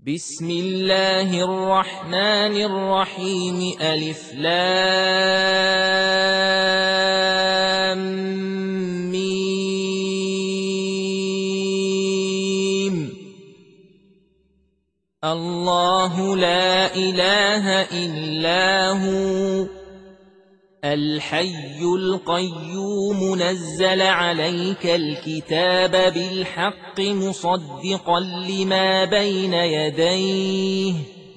بسم الله الرحمن الرحيم ألف لام ميم الله لا إله إلا هو الحي القيوم نزل عليك الكتاب بالحق مصدقا لما بين يديه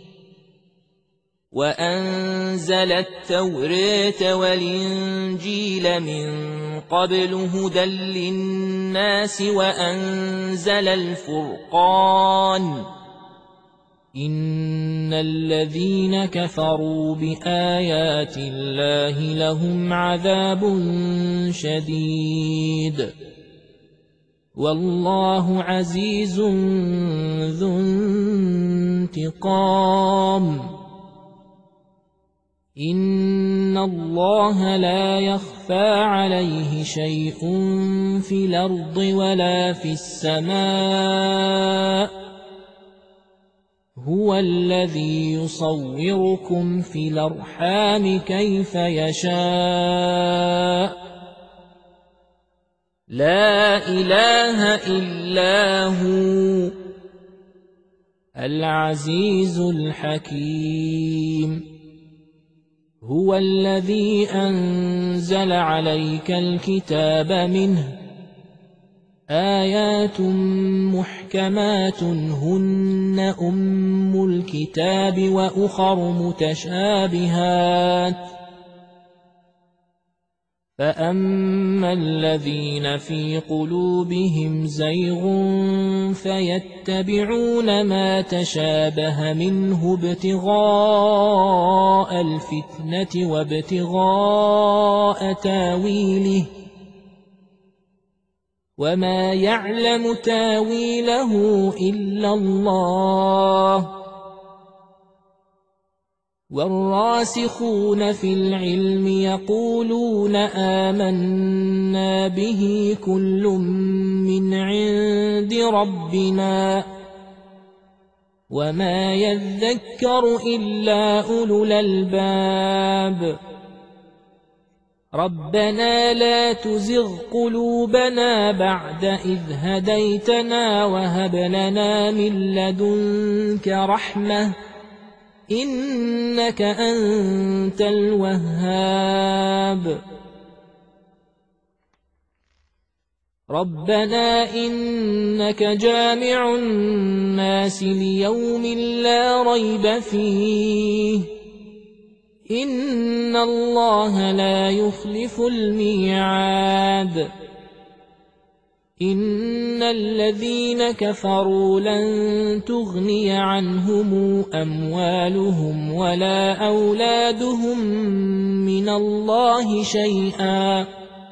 وأنزل التوراة والإنجيل من قبل هدى للناس وأنزل الفرقان إن الذين كفروا بآيات الله لهم عذاب شديد والله عزيز ذو انتقام إن الله لا يخفى عليه شيء في الأرض ولا في السماء هو الذي يصوركم في الأرحام كيف يشاء لا إله إلا هو العزيز الحكيم هو الذي أنزل عليك الكتاب منه آيات محكمات هن أم الكتاب وأخر متشابهات فأما الذين في قلوبهم زيغ فيتبعون ما تشابه منه ابتغاء الفتنة وابتغاء تاويله وما يعلم تاويله إلا الله والراسخون في العلم يقولون آمنا به كل من عند ربنا وما يذكر إلا أولو الألباب ربنا لا تزغ قلوبنا بعد إذ هديتنا وهب لنا من لدنك رحمة إنك أنت الوهاب ربنا إنك جامع الناس ليوم لا ريب فيه إن الله لا يخلف الميعاد إن الذين كفروا لن تغني عنهم أموالهم ولا أولادهم من الله شيئا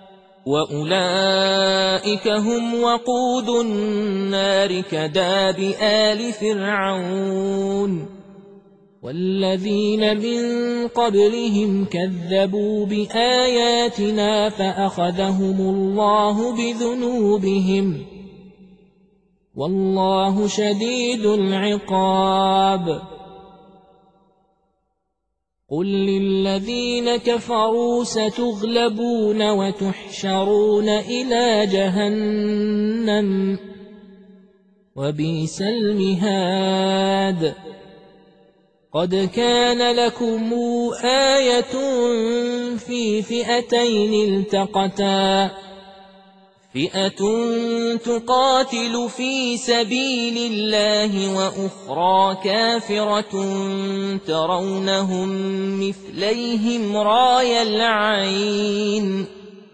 وأولئك هم وقود النار كداب آل فرعون والذين من قبلهم كذبوا بآياتنا فأخذهم الله بذنوبهم والله شديد العقاب قل للذين كفروا ستغلبون وتحشرون إلى جهنم وبئس المهاد قد كان لكم آية في فئتين التقتا فئة تقاتل في سبيل الله وأخرى كافرة ترونهم مثليهم راي العين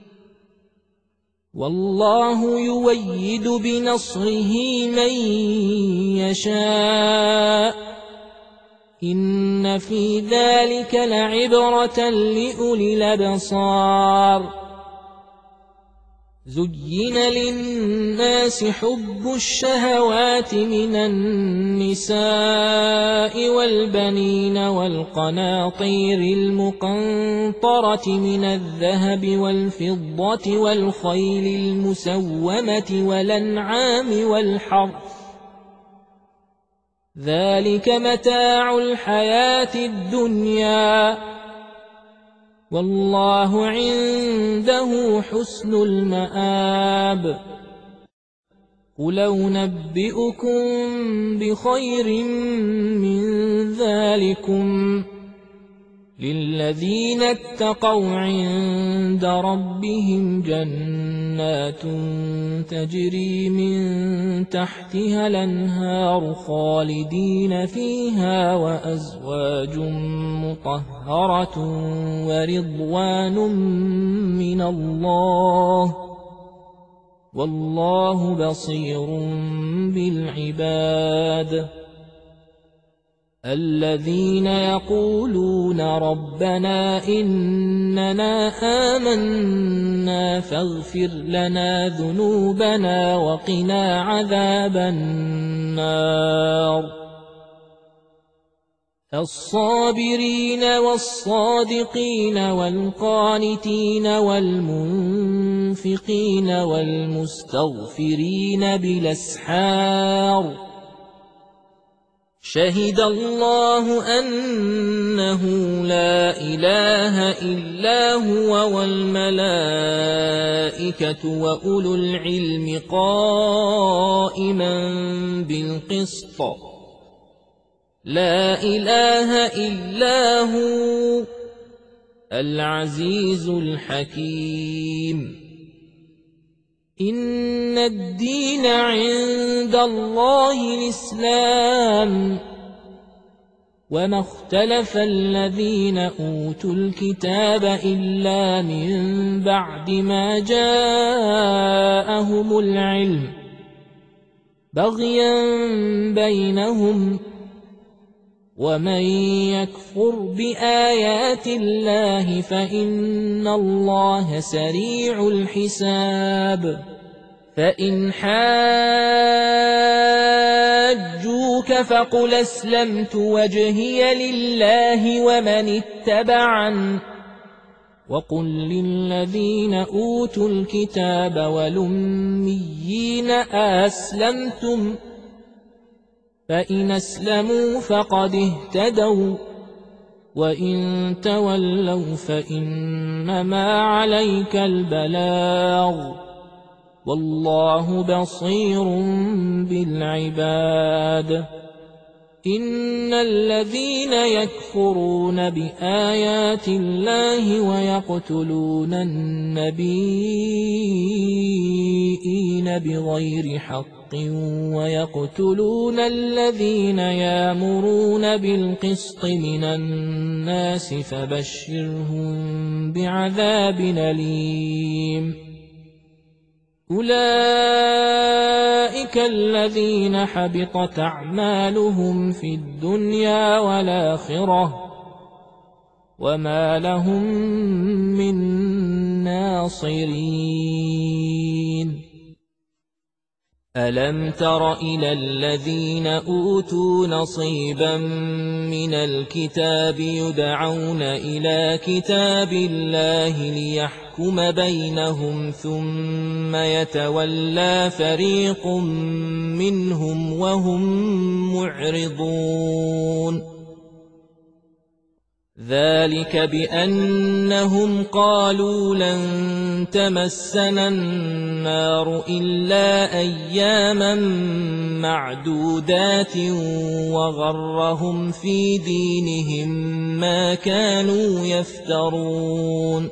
والله يؤيد بنصره من يشاء إن في ذلك لعبرة لأولي الأبصار زين للناس حب الشهوات من النساء والبنين والقناطير المقنطرة من الذهب والفضة والخيل المسومة والأنعام والحرث ذلك متاع الحياة الدنيا والله عنده حسن المآب قل أنبئكم بخير من ذلكم للذين اتقوا عند ربهم جنات تجري من تحتها الأنهار خالدين فيها وأزواج مطهرة ورضوان من الله والله بصير بالعباد الذين يقولون ربنا إننا آمنا فاغفر لنا ذنوبنا وقنا عذاب النار الصابرين والصادقين والقانتين والمنفقين والمستغفرين بالأسحار شهد الله أنه لا إله إلا هو والملائكة وأولو العلم قائما بالقسط لا إله إلا هو العزيز الحكيم إن الدين عند الله الإسلام وما اختلف الذين أوتوا الكتاب إلا من بعد ما جاءهم العلم بغيا بينهم ومن يكفر بآيات الله فإن الله سريع الحساب فإن حاجوك فقل أسلمت وجهي لله ومن اتبعن وقل للذين أوتوا الكتاب والأميين أسلمتم فإن أسلموا فقد اهتدوا وإن تولوا فإنما عليك البلاغ والله بصير بالعباد إن الذين يكفرون بآيات الله ويقتلون النبيين بغير حق ويقتلون الذين يأمرون بالقسط من الناس فبشرهم بعذاب أليم أولئك الذين حبطت أعمالهم في الدنيا والآخرة وما لهم من ناصرين ألم تر إلى الذين أوتوا نصيبا من الكتاب يدعون إلى كتاب الله ليحكم بينهم ثم يتولى فريق منهم وهم معرضون ذلك بأنهم قالوا لن تمسنا النار إلا أياما معدودات وغرهم في دينهم ما كانوا يفترون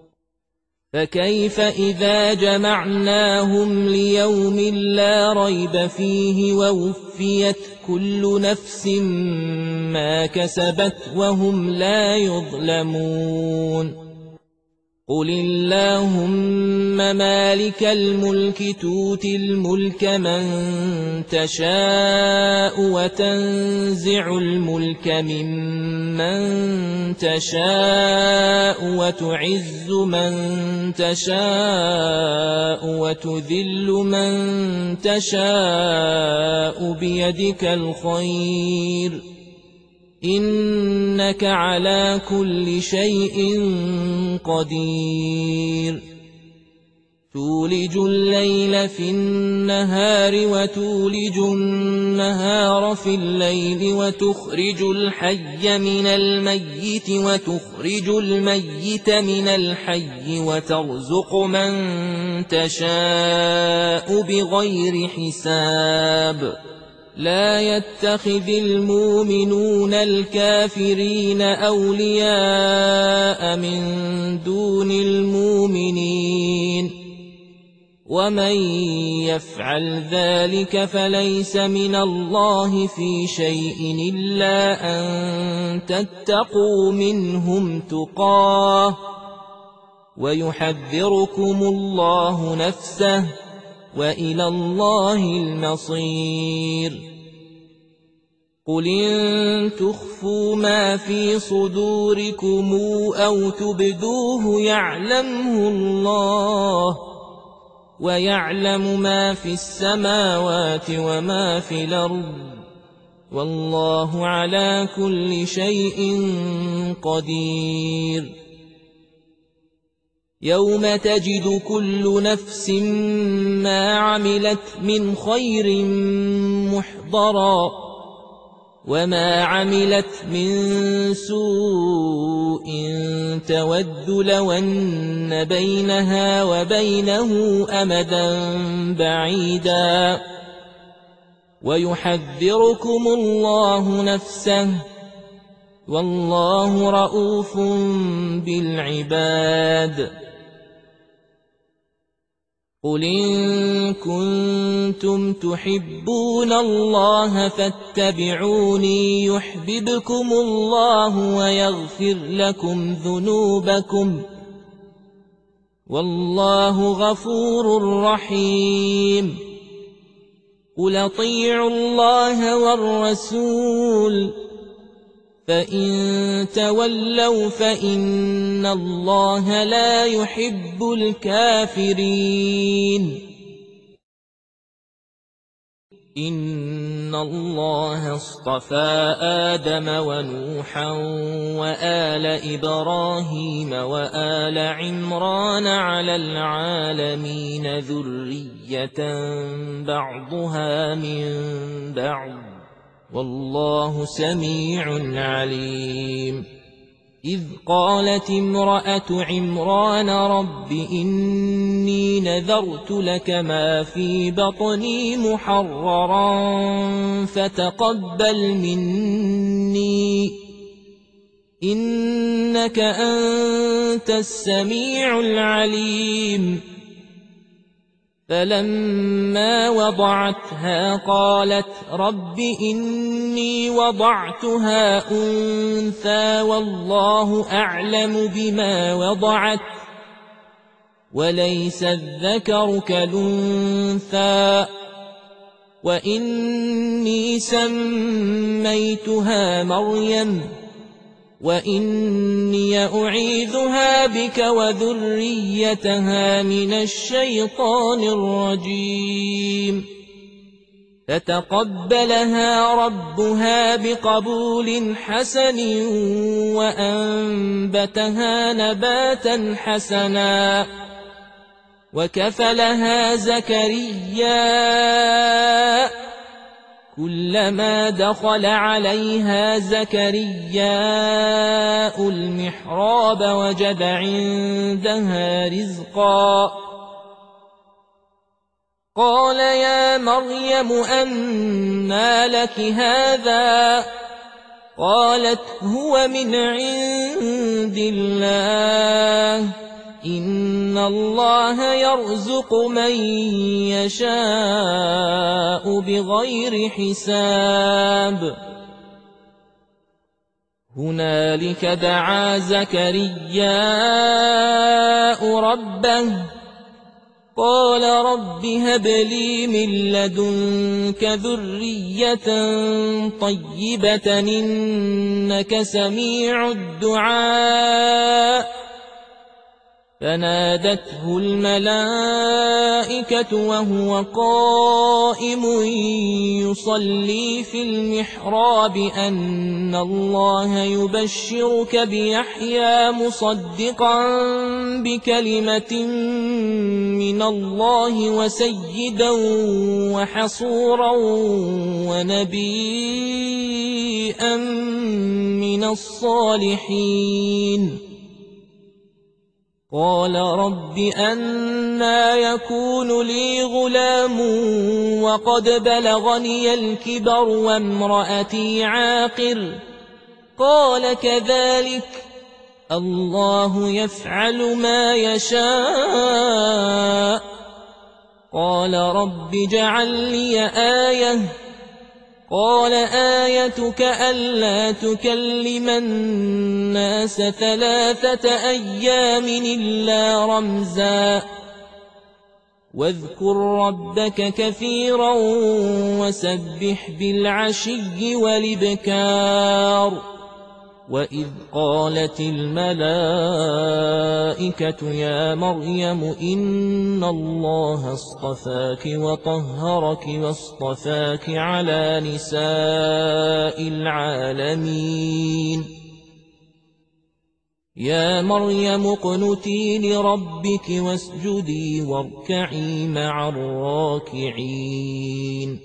فكيف إذا جمعناهم ليوم لا ريب فيه ووفيت كل نفس ما كسبت وهم لا يظلمون قل اللهم مالك الملك تؤتي الملك من تشاء وتنزع الملك ممن تشاء وتعز من تشاء وتذل من تشاء بيدك الخير إنك على كل شيء قدير تولج الليل في النهار وتولج النهار في الليل وتخرج الحي من الميت وتخرج الميت من الحي وترزق من تشاء بغير حساب لا يتخذ المؤمنون الكافرين أولياء من دون المؤمنين ومن يفعل ذلك فليس من الله في شيء إلا أن تتقوا منهم تقاه ويحذركم الله نفسه وإلى الله المصير قل إن تخفوا ما في صدوركم أو تبدوه يعلمه الله ويعلم ما في السماوات وما في الأرض والله على كل شيء قدير يوم تجد كل نفس ما عملت من خير محضرا وما عملت من سوء تود لو أن بينها وبينه أمدا بعيدا ويحذركم الله نفسه والله رءوف بالعباد قل إن كنتم تحبون الله فاتبعوني يحببكم الله ويغفر لكم ذنوبكم والله غفور رحيم قل اطيعوا الله والرسول فإن تولوا فإن الله لا يحب الكافرين إن الله اصطفى آدم ونوحا وآل إبراهيم وآل عمران على العالمين ذرية بعضها من بعض والله سميع عليم إذ قالت امرأة عمران رب إني نذرت لك ما في بطني محررا فتقبل مني إنك أنت السميع العليم فلما وضعتها قالت رب إني وضعتها أنثى والله أعلم بما وضعت وليس الذكر كالأنثى وإني سميتها مريم وإني أعيذها بك وذريتها من الشيطان الرجيم فتقبلها ربها بقبول حسن وأنبتها نباتا حسنا وكفلها زكريا كلما دخل عليها زكرياء المحراب وجد عندها رزقا قال يا مريم أنى لك هذا قالت هو من عند الله إن الله يرزق من يشاء بغير حساب هنالك دعا زكرياء ربه قال رب هب لي من لدنك ذرية طيبة إنك سميع الدعاء فنادته الملائكة وهو قائم يصلي في المحراب أن الله يبشرك بيحيى مصدقا بكلمة من الله وسيدا وحصورا ونبيا من الصالحين. قال رب أنى يكون لي غلام وقد بلغني الكبر وامرأتي عاقر؟ قال كذلك الله يفعل ما يشاء. قال رب اجعل لي آية. قال آيتك ألا تكلم الناس 3 أيام إلا رمزا واذكر ربك كثيرا وسبح بالعشي والإبكار. وإذ قالت الملائكة يا مريم إن الله اصطفاك وطهرك واصطفاك على نساء العالمين. يا مريم اقنتي لربك واسجدي واركعي مع الراكعين.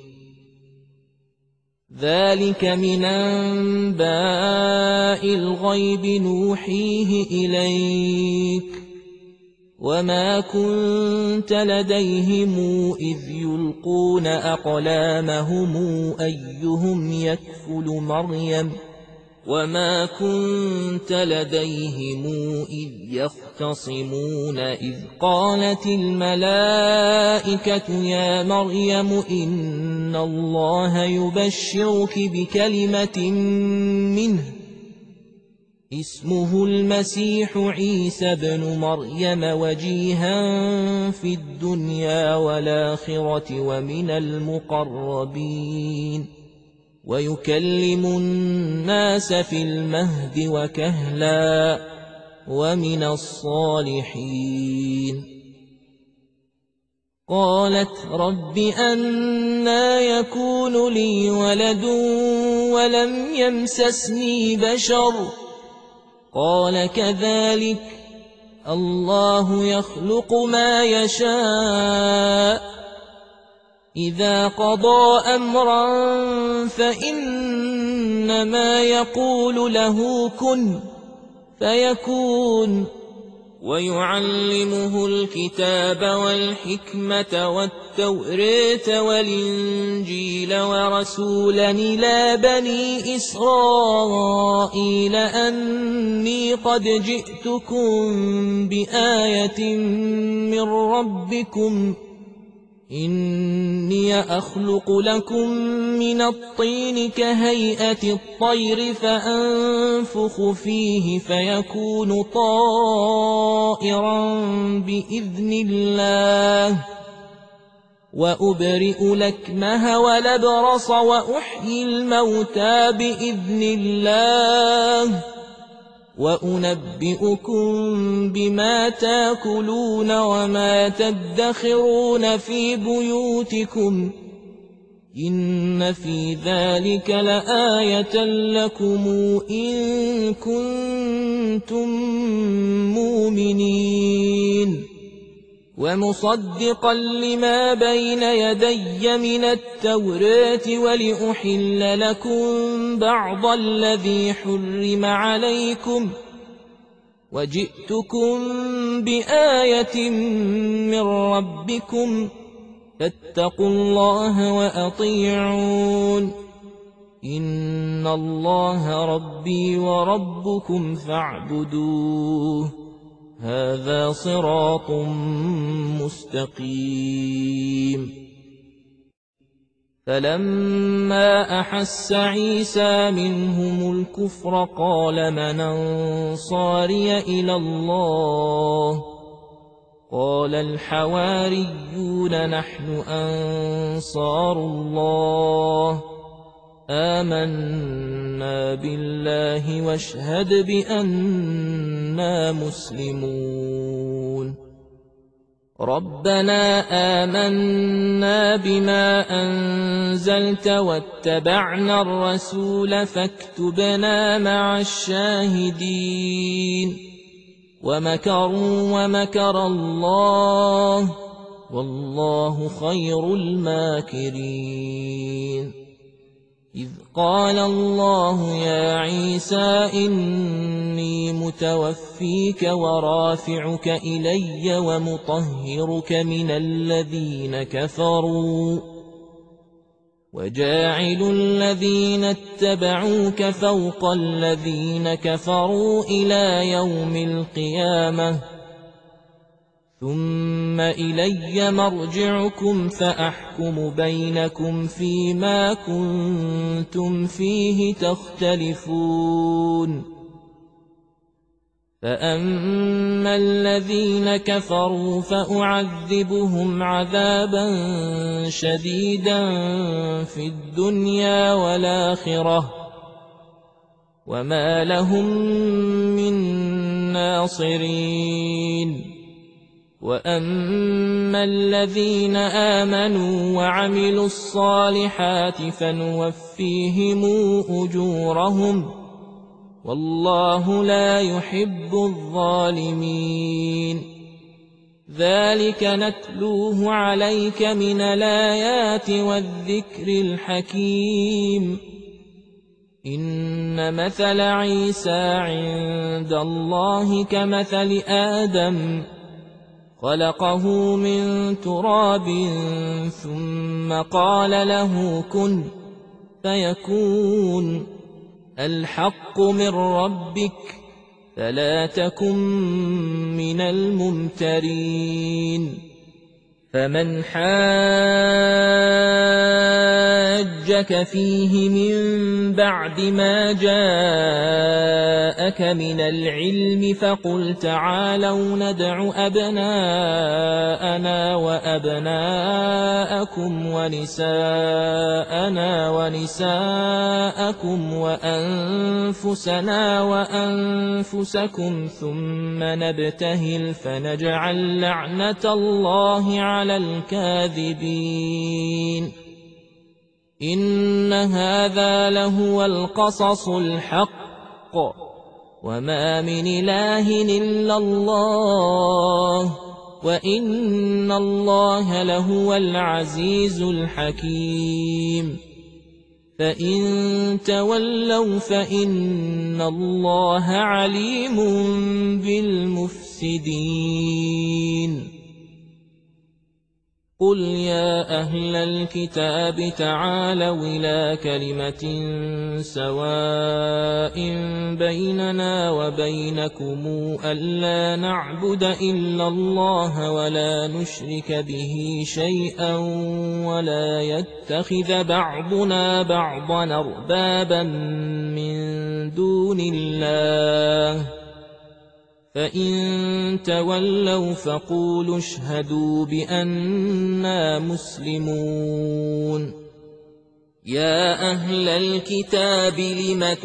ذلك من أنباء الغيب نوحيه إليك وما كنت لديهم إذ يلقون أقلامهم أيهم يكفل مريم وما كنت لديهم إذ يختصمون إذ قالت الملائكة يا مريم إن الله يبشرك بكلمة منه اسمه المسيح عيسى بن مريم وجيها في الدنيا والآخرة ومن المقربين ويكلم الناس في المهد وكهلا ومن الصالحين. قالت رب أنى يكون لي ولد ولم يمسسني بشر؟ قال كذلك الله يخلق ما يشاء إذا قضى أمرا فإنما يقول له كن فيكون. ويعلمه الكتاب والحكمة والتوراة والإنجيل ورسولا إلى بني إسرائيل أني قد جئتكم بآية من ربكم إني أخلق لكم من الطين كهيئة الطير فأنفخ فيه فيكون طائرا بإذن الله وأبرئ الأكمه والأبرص وأحيي الموتى بإذن الله وأنبئكم بما تاكلون وما تدخرون في بيوتكم إن في ذلك لآية لكم إن كنتم مؤمنين. ومصدقا لما بين يدي من التوراة ولأحل لكم بعض الذي حرم عليكم وجئتكم بآية من ربكم فاتقوا الله وأطيعون إن الله ربي وربكم فاعبدوه هذا صراط مستقيم. فلما أحس عيسى منهم الكفر قال من أنصاري إلى الله قال الحواريون نحن أنصار الله آمنا آمنا بالله واشهد بأننا مسلمون. ربنا آمنا بما أنزلت واتبعنا الرسول فاكتبنا مع الشاهدين. ومكروا ومكر الله والله خير الماكرين. إذ قال الله يا عيسى إني متوفيك ورافعك إلي ومطهرك من الذين كفروا وجاعل الذين اتبعوك فوق الذين كفروا إلى يوم القيامة ثم إلي مرجعكم فأحكم بينكم فيما كنتم فيه تختلفون. فأما الذين كفروا فأعذبهم عذابا شديدا في الدنيا والآخرة وما لهم من ناصرين. وأما الذين آمنوا وعملوا الصالحات فنوفيهم أجورهم والله لا يحب الظالمين. ذلك نتلوه عليك من الآيات والذكر الحكيم. إن مثل عيسى عند الله كمثل آدم خلقه من تراب ثم قال له كن فيكون. الحق من ربك فلا تكن من الممترين. فمن حاجك فيه من بعد ما جاءك من العلم فقل تعالوا ندع أبناءنا وأبناءكم ونساءنا ونساءكم وأنفسنا وأنفسكم ثم نبتهل فنجعل لعنة الله على الكاذبين. إن هذا لهو القصص الحق وما من إله إلا الله وإن الله لهو العزيز الحكيم. فإن تولوا فإن الله عليم بالمفسدين. قل يا أهل الكتاب تعالوا إلى كلمة سواء بيننا وبينكم ألا نعبد إلا الله ولا نشرك به شيئا ولا يتخذ بعضنا بعضا أربابا من دون الله. فإن تولوا فقولوا اشهدوا بأننا مسلمون. يا أهل الكتاب لم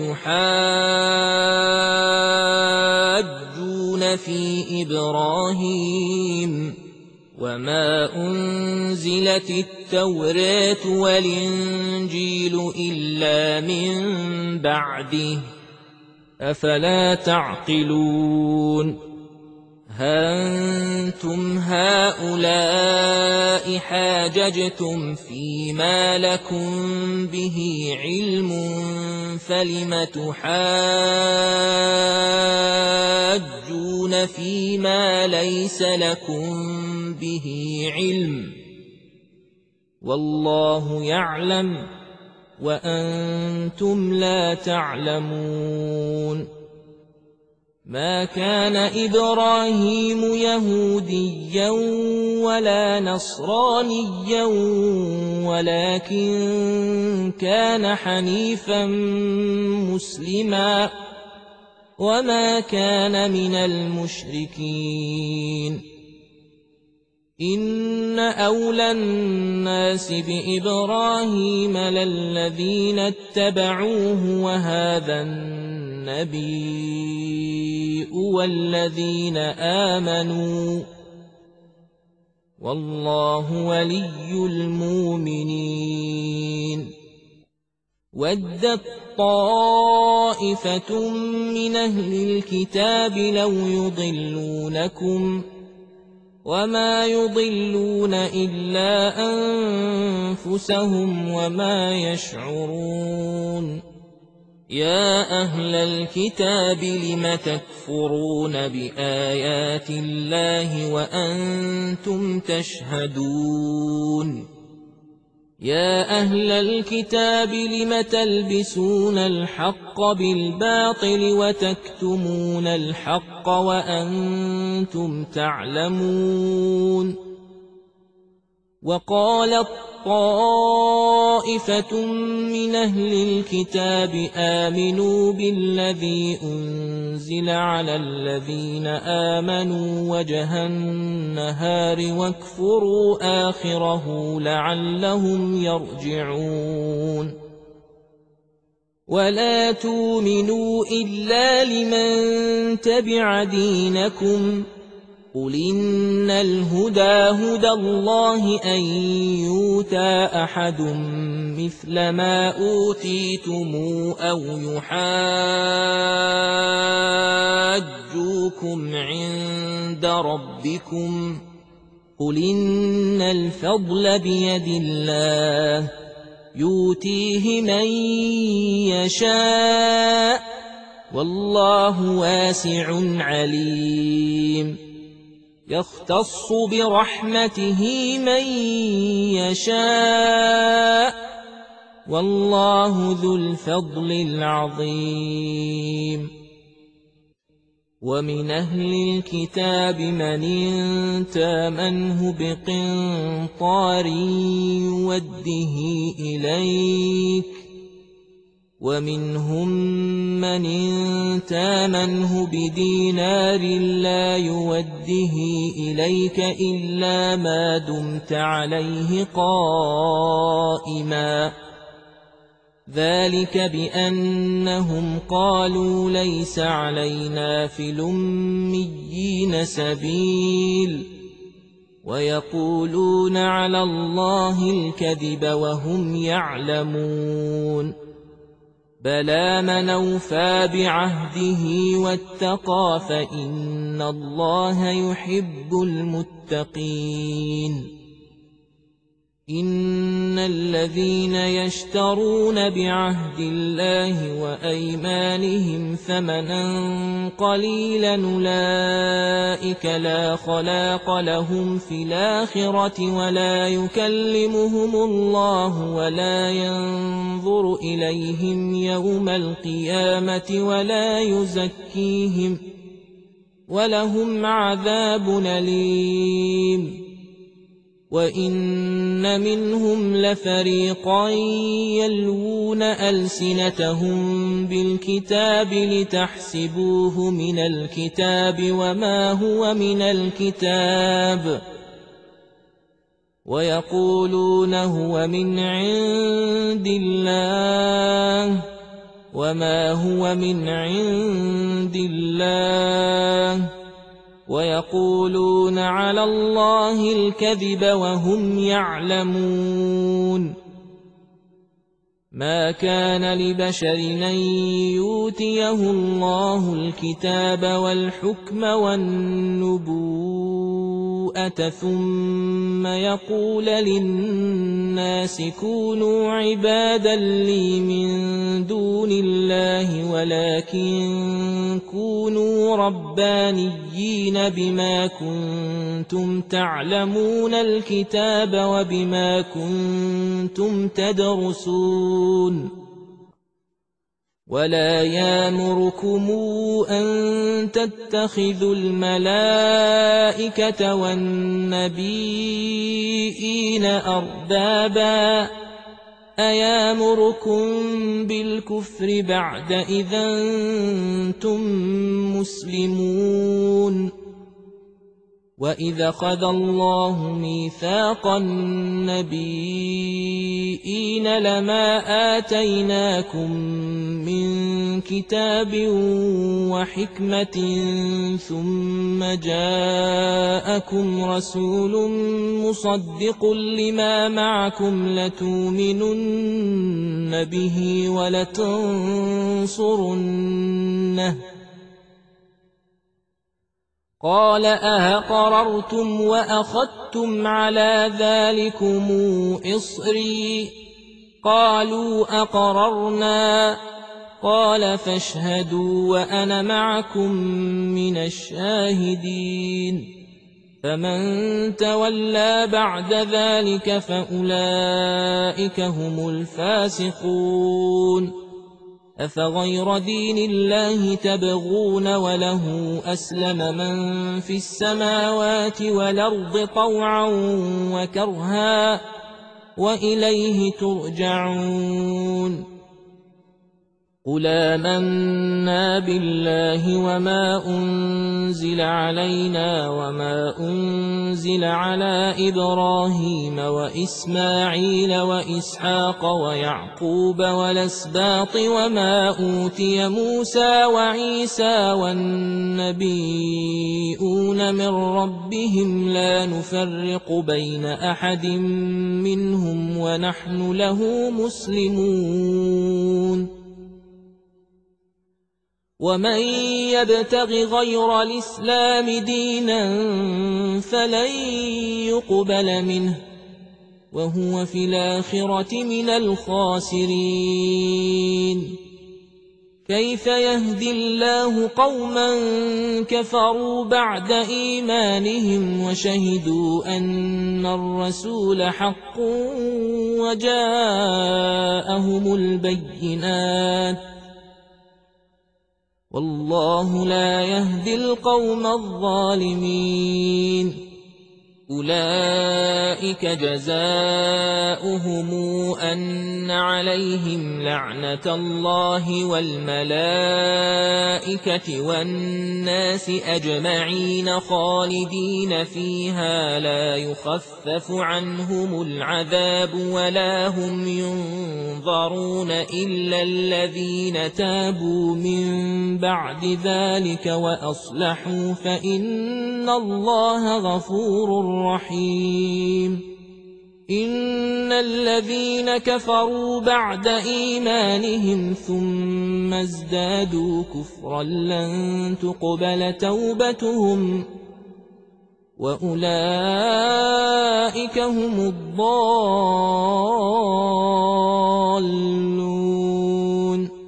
تحاجون في إبراهيم وما أنزلت التوراة والإنجيل إلا من بعده أفلا تعقلون. هانتم هؤلاء حاججتم فيما لكم به علم فلم تحاجون فيما ليس لكم به علم والله يعلم وأنتم لا تعلمون. ما كان إبراهيم يهوديا ولا نصرانيا ولكن كان حنيفا مسلما وما كان من المشركين. إن أولى الناس بإبراهيم للذين اتبعوه وهذا النبي والذين آمنوا والله ولي المؤمنين ودت طائفة من أهل الكتاب لو يضلونكم وما يضلون إلا أنفسهم وما يشعرون يا أهل الكتاب لم تكفرون بآيات الله وأنتم تشهدون يا أهل الكتاب لم تلبسون الحق بالباطل وتكتمون الحق وأنتم تعلمون وقالت طائفة من أهل الكتاب آمنوا بالذي أنزل على الذين آمنوا وجه النهار واكفروا آخره لعلهم يرجعون ولا تؤمنوا إلا لمن تبع دينكم قل إن الهدى هدى الله أن يؤتى أحد مثل ما أوتيتم أو يحاجوكم عند ربكم قل إن الفضل بيد الله يؤتيه من يشاء والله واسع عليم يختص برحمته من يشاء والله ذو الفضل العظيم ومن أهل الكتاب من تامنه بقنطار يوده إليك ومنهم من تامنه بدينار لا يوده إليك إلا ما دمت عليه قائما ذلك بأنهم قالوا ليس علينا في الأميين سبيل ويقولون على الله الكذب وهم يعلمون بلى من أوفى بعهده واتقى فإن الله يحب المتقين إن الذين يشترون بعهد الله وأيمانهم ثمنا قليلا أولئك لا خلاق لهم في الآخرة ولا يكلمهم الله ولا ينظر إليهم يوم القيامة ولا يزكيهم ولهم عذاب أليم وإن منهم لفريقا يلوون ألسنتهم بالكتاب لتحسبوه من الكتاب وما هو من الكتاب ويقولون هو من عند الله وما هو من عند الله ويقولون على الله الكذب وهم يعلمون ما كان لبشر أن يؤتيه الله الكتاب والحكم والنبوءة ثم يقول للناس كونوا عبادا لي من دون الله ولكن كونوا ربانيين بما كنتم تعلمون الكتاب وبما كنتم تدرسون ولا يامركم أن تتخذوا الملائكة والنبيين أربابا أيامركم بالكفر بعد إذا أنتم مسلمون وَإِذْ أَخَذَ اللَّهُ مِيثَاقَ النَّبِيِّينَ لَمَا آتَيْنَاكُم مِّن كِتَابٍ وَحِكْمَةٍ ثُمَّ جَاءَكُمْ رَسُولٌ مُّصَدِّقٌ لِّمَا مَعَكُمْ لَتُؤْمِنُنَّ بِهِ وَلَتَنصُرُنَّهُ قَالَ أَأَقْرَرْتُمْ وَأَخَذْتُمْ عَلَىٰ ذَٰلِكُمْ إِصْرِي قَالُوا أَقْرَرْنَا قَالَ فَاشْهَدُوا وَأَنَا مَعَكُم مِّنَ الشَّاهِدِينَ فَمَن تَوَلَّىٰ بَعْدَ ذَٰلِكَ فَأُولَٰئِكَ هُمُ الْفَاسِقُونَ أَفَغَيْرَ دِينِ اللَّهِ تَبْغُونَ وَلَهُ أَسْلَمَ مَن فِي السَّمَاوَاتِ وَالْأَرْضِ طَوْعًا وَكَرْهًا وَإِلَيْهِ تُرْجَعُونَ قُلْ آمَنَّا بِاللَّهِ وَمَا أُنزِلَ عَلَيْنَا وَمَا أُنزِلَ عَلَىٰ إِبْرَاهِيمَ وَإِسْمَاعِيلَ وَإِسْحَاقَ وَيَعْقُوبَ وَالْأَسْبَاطِ وَمَا أُوتِيَ مُوسَىٰ وَعِيسَىٰ وَالنَّبِيُّونَ مِن رَّبِّهِمْ لَا نُفَرِّقُ بَيْنَ أَحَدٍ مِّنْهُمْ وَنَحْنُ لَهُ مُسْلِمُونَ وَمَن يَبْتَغِ غَيْرَ الْإِسْلَامِ دِينًا فَلَن يُقْبَلَ مِنْهُ وَهُوَ فِي الْآخِرَةِ مِنَ الْخَاسِرِينَ كَيْفَ يَهْدِي اللَّهُ قَوْمًا كَفَرُوا بَعْدَ إِيمَانِهِمْ وَشَهِدُوا أَنَّ الرَّسُولَ حَقٌّ وَجَاءَهُمُ الْبَيِّنَاتُ وَاللَّهُ لَا يَهْدِي الْقَوْمَ الظَّالِمِينَ أُولَئِكَ جَزَاؤُهُمْ أَنَّ عَلَيْهِمْ لَعْنَةَ اللَّهِ وَالْمَلَائِكَةِ وَالنَّاسِ أَجْمَعِينَ خَالِدِينَ فِيهَا لَا يُخَفَّفُ عَنْهُمُ الْعَذَابُ وَلَا هُمْ يُنظَرُونَ إِلَّا الَّذِينَ تَابُوا مِن بَعْدِ ذَلِكَ وَأَصْلَحُوا فَإِنَّ اللَّهَ غَفُورٌ رحيم إن الذين كفروا بعد إيمانهم ثم ازدادوا كفرا لن تقبل توبتهم وأولئك هم الضالون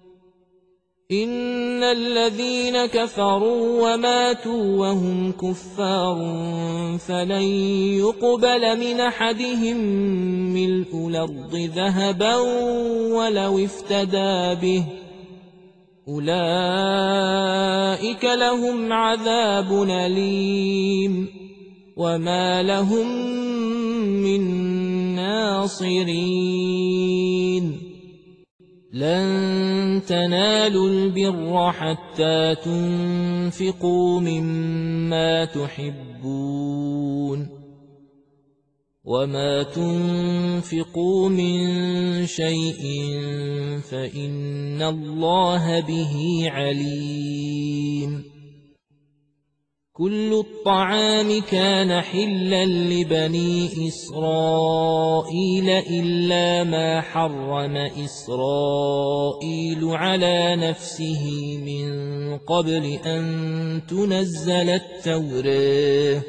إن الذين كفروا وماتوا وهم كفار فلن يقبل من أحدهم ملء الأرض ذهبا ولو افتدى به أولئك لهم عذاب أليم وما لهم من ناصرين لن تنالوا البر حتى تنفقوا مما تحبون وما تنفقوا من شيء فإن الله به عليم كل الطعام كان حلا لبني إسرائيل إلا ما حرم إسرائيل على نفسه من قبل أن تنزل التوراة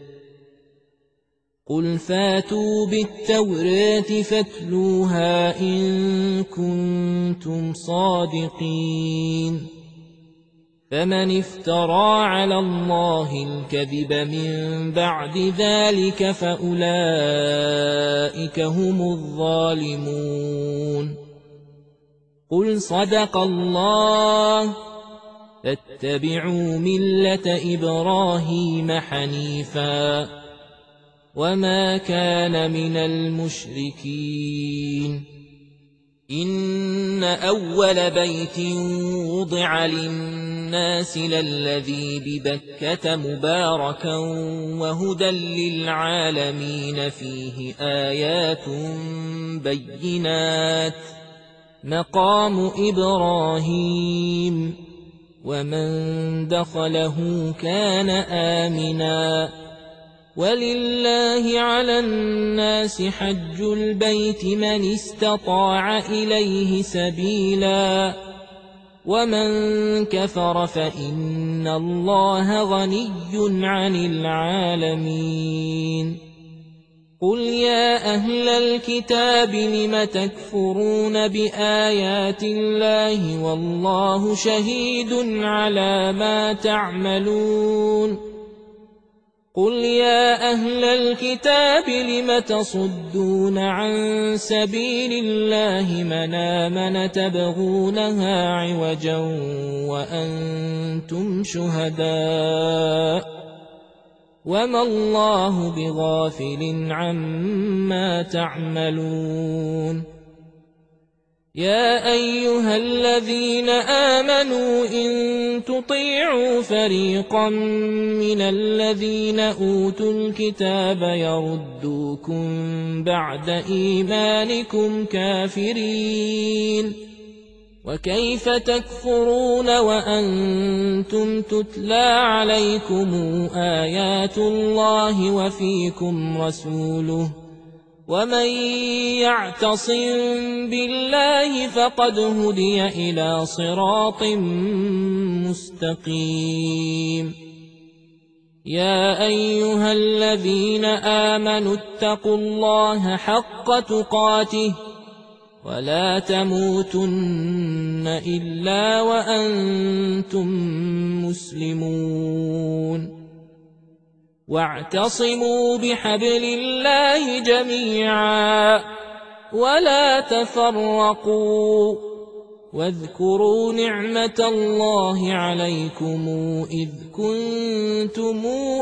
قل فاتوا بالتوراة فاتلوها إن كنتم صادقين فمن افترى على الله الكذب من بعد ذلك فأولئك هم الظالمون قل صدق الله فاتبعوا ملة إبراهيم حنيفا وما كان من المشركين إن أول بيت وضع للناس الناس للذي ببكة مباركا وهدى للعالمين فيه آيات بينات مقام إبراهيم ومن دخله كان آمنا ولله على الناس حج البيت من استطاع إليه سبيلا ومن كفر فإن الله غني عن العالمين قل يا أهل الكتاب لم تكفرون بآيات الله والله شهيد على ما تعملون قل يا أهل الكتاب لم تصدون عن سبيل الله من آمن تبغونها عوجا وأنتم شهداء وما الله بغافل عما تعملون يا أيها الذين آمنوا إن تطيعوا فريقا من الذين أوتوا الكتاب يردوكم بعد إيمانكم كافرين وكيف تكفرون وأنتم تتلى عليكم آيات الله وفيكم رسوله ومن يعتصم بالله فقد هدي إلى صراط مستقيم يا أيها الذين آمنوا اتقوا الله حق تقاته ولا تموتن إلا وأنتم مسلمون واعتصموا بحبل الله جميعا ولا تفرقوا واذكروا نعمة الله عليكم إذ كنتم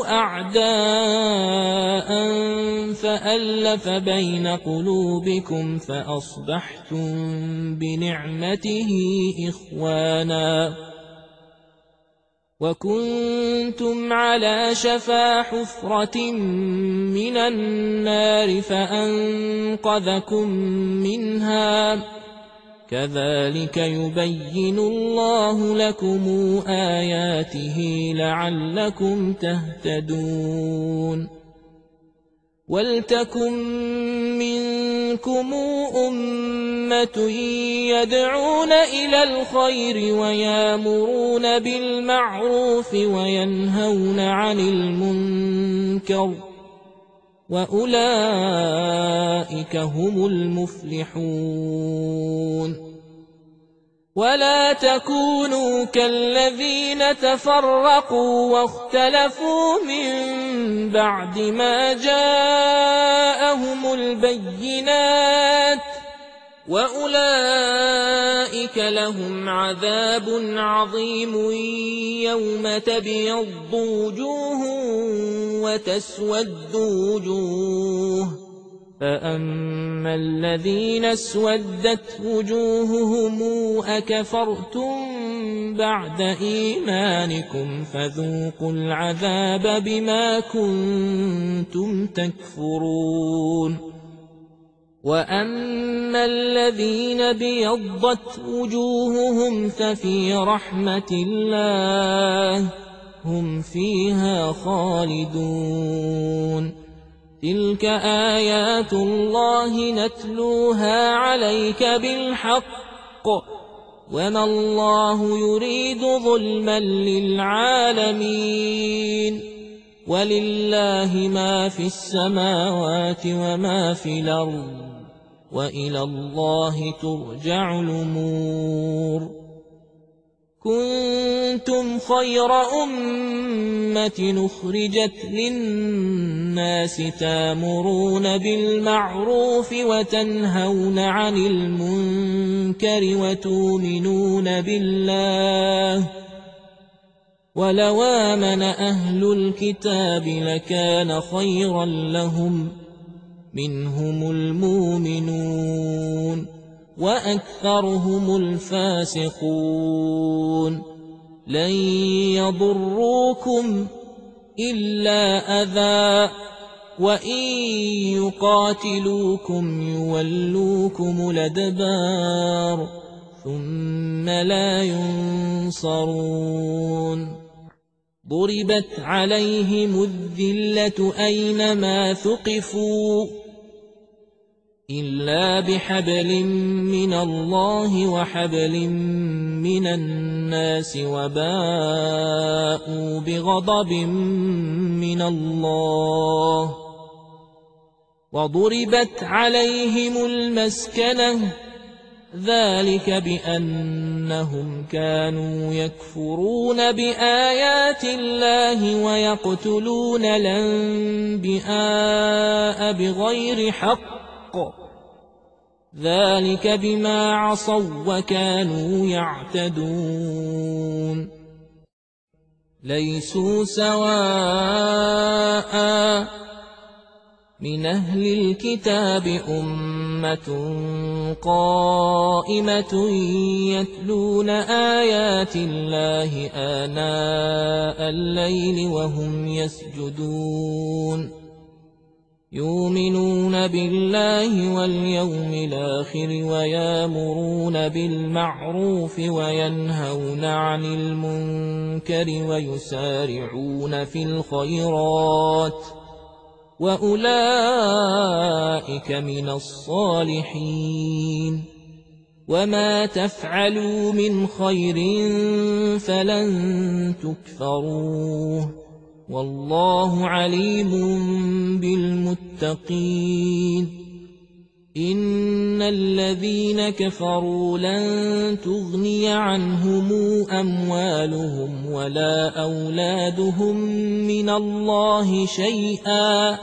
أعداء فألف بين قلوبكم فأصبحتم بنعمته إخوانا وكنتم على شفا حفرة من النار فأنقذكم منها كذلك يبين الله لكم آياته لعلكم تهتدون ولتكن منكم أمة يدعون إلى الخير ويامرون بالمعروف وينهون عن المنكر وأولئك هم المفلحون ولا تكونوا كالذين تفرقوا واختلفوا من بعد ما جاءهم البينات وأولئك لهم عذاب عظيم يوم تبيض وجوه وتسود وجوه فأما الذين اسودت وجوههم أكفرتم بعد إيمانكم فذوقوا العذاب بما كنتم تكفرون وأما الذين بيضت وجوههم ففي رحمة الله هم فيها خالدون تلك آيات الله نتلوها عليك بالحق وما الله يريد ظلما للعالمين ولله ما في السماوات وما في الأرض وإلى الله ترجع الأمور كنتم خير أمة أخرجت للناس تامرون بالمعروف وتنهون عن المنكر وتؤمنون بالله ولو آمن أهل الكتاب لكان خيرا لهم منهم المؤمنون وأكثرهم الفاسقون لن يضروكم إلا أذى وإن يقاتلوكم يولوكم الأدبار ثم لا ينصرون ضربت عليهم الذلة أينما ثقفوا إلا بحبل من الله وحبل من الناس وباءوا بغضب من الله وضربت عليهم المسكنة ذلك بأنهم كانوا يكفرون بآيات الله ويقتلون الأنبياء بغير حق ذلك بما عصوا وكانوا يعتدون ليسوا سواء من أهل الكتاب أمة قائمة يتلون آيات الله آناء الليل وهم يسجدون يؤمنون بالله واليوم الآخر ويأمرون بالمعروف وينهون عن المنكر ويسارعون في الخيرات وأولئك من الصالحين وما تفعلوا من خير فلن تكفروه والله عليم بالمتقين إن الذين كفروا لن تغني عنهم أموالهم ولا أولادهم من الله شيئا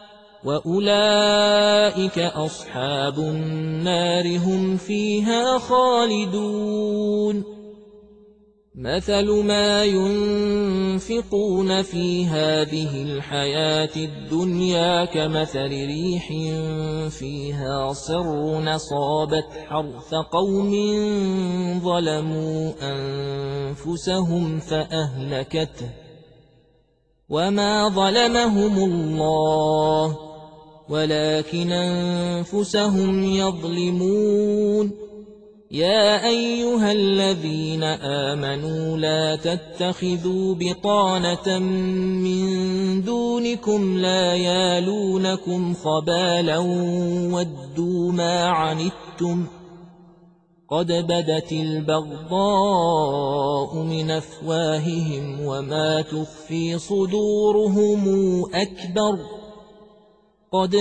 وأولئك أصحاب النار هم فيها خالدون مثل ما ينفقون في هذه الحياة الدنيا كمثل ريح فيها صر أصابت حرث قوم ظلموا أنفسهم فأهلكته وما ظلمهم الله ولكن أنفسهم يظلمون يا أيها الذين آمنوا لا تتخذوا بطانة من دونكم لا يالونكم خبالا ودوا ما عنتم قد بدت البغضاء من أفواههم وما تخفي صدورهم أكبر قد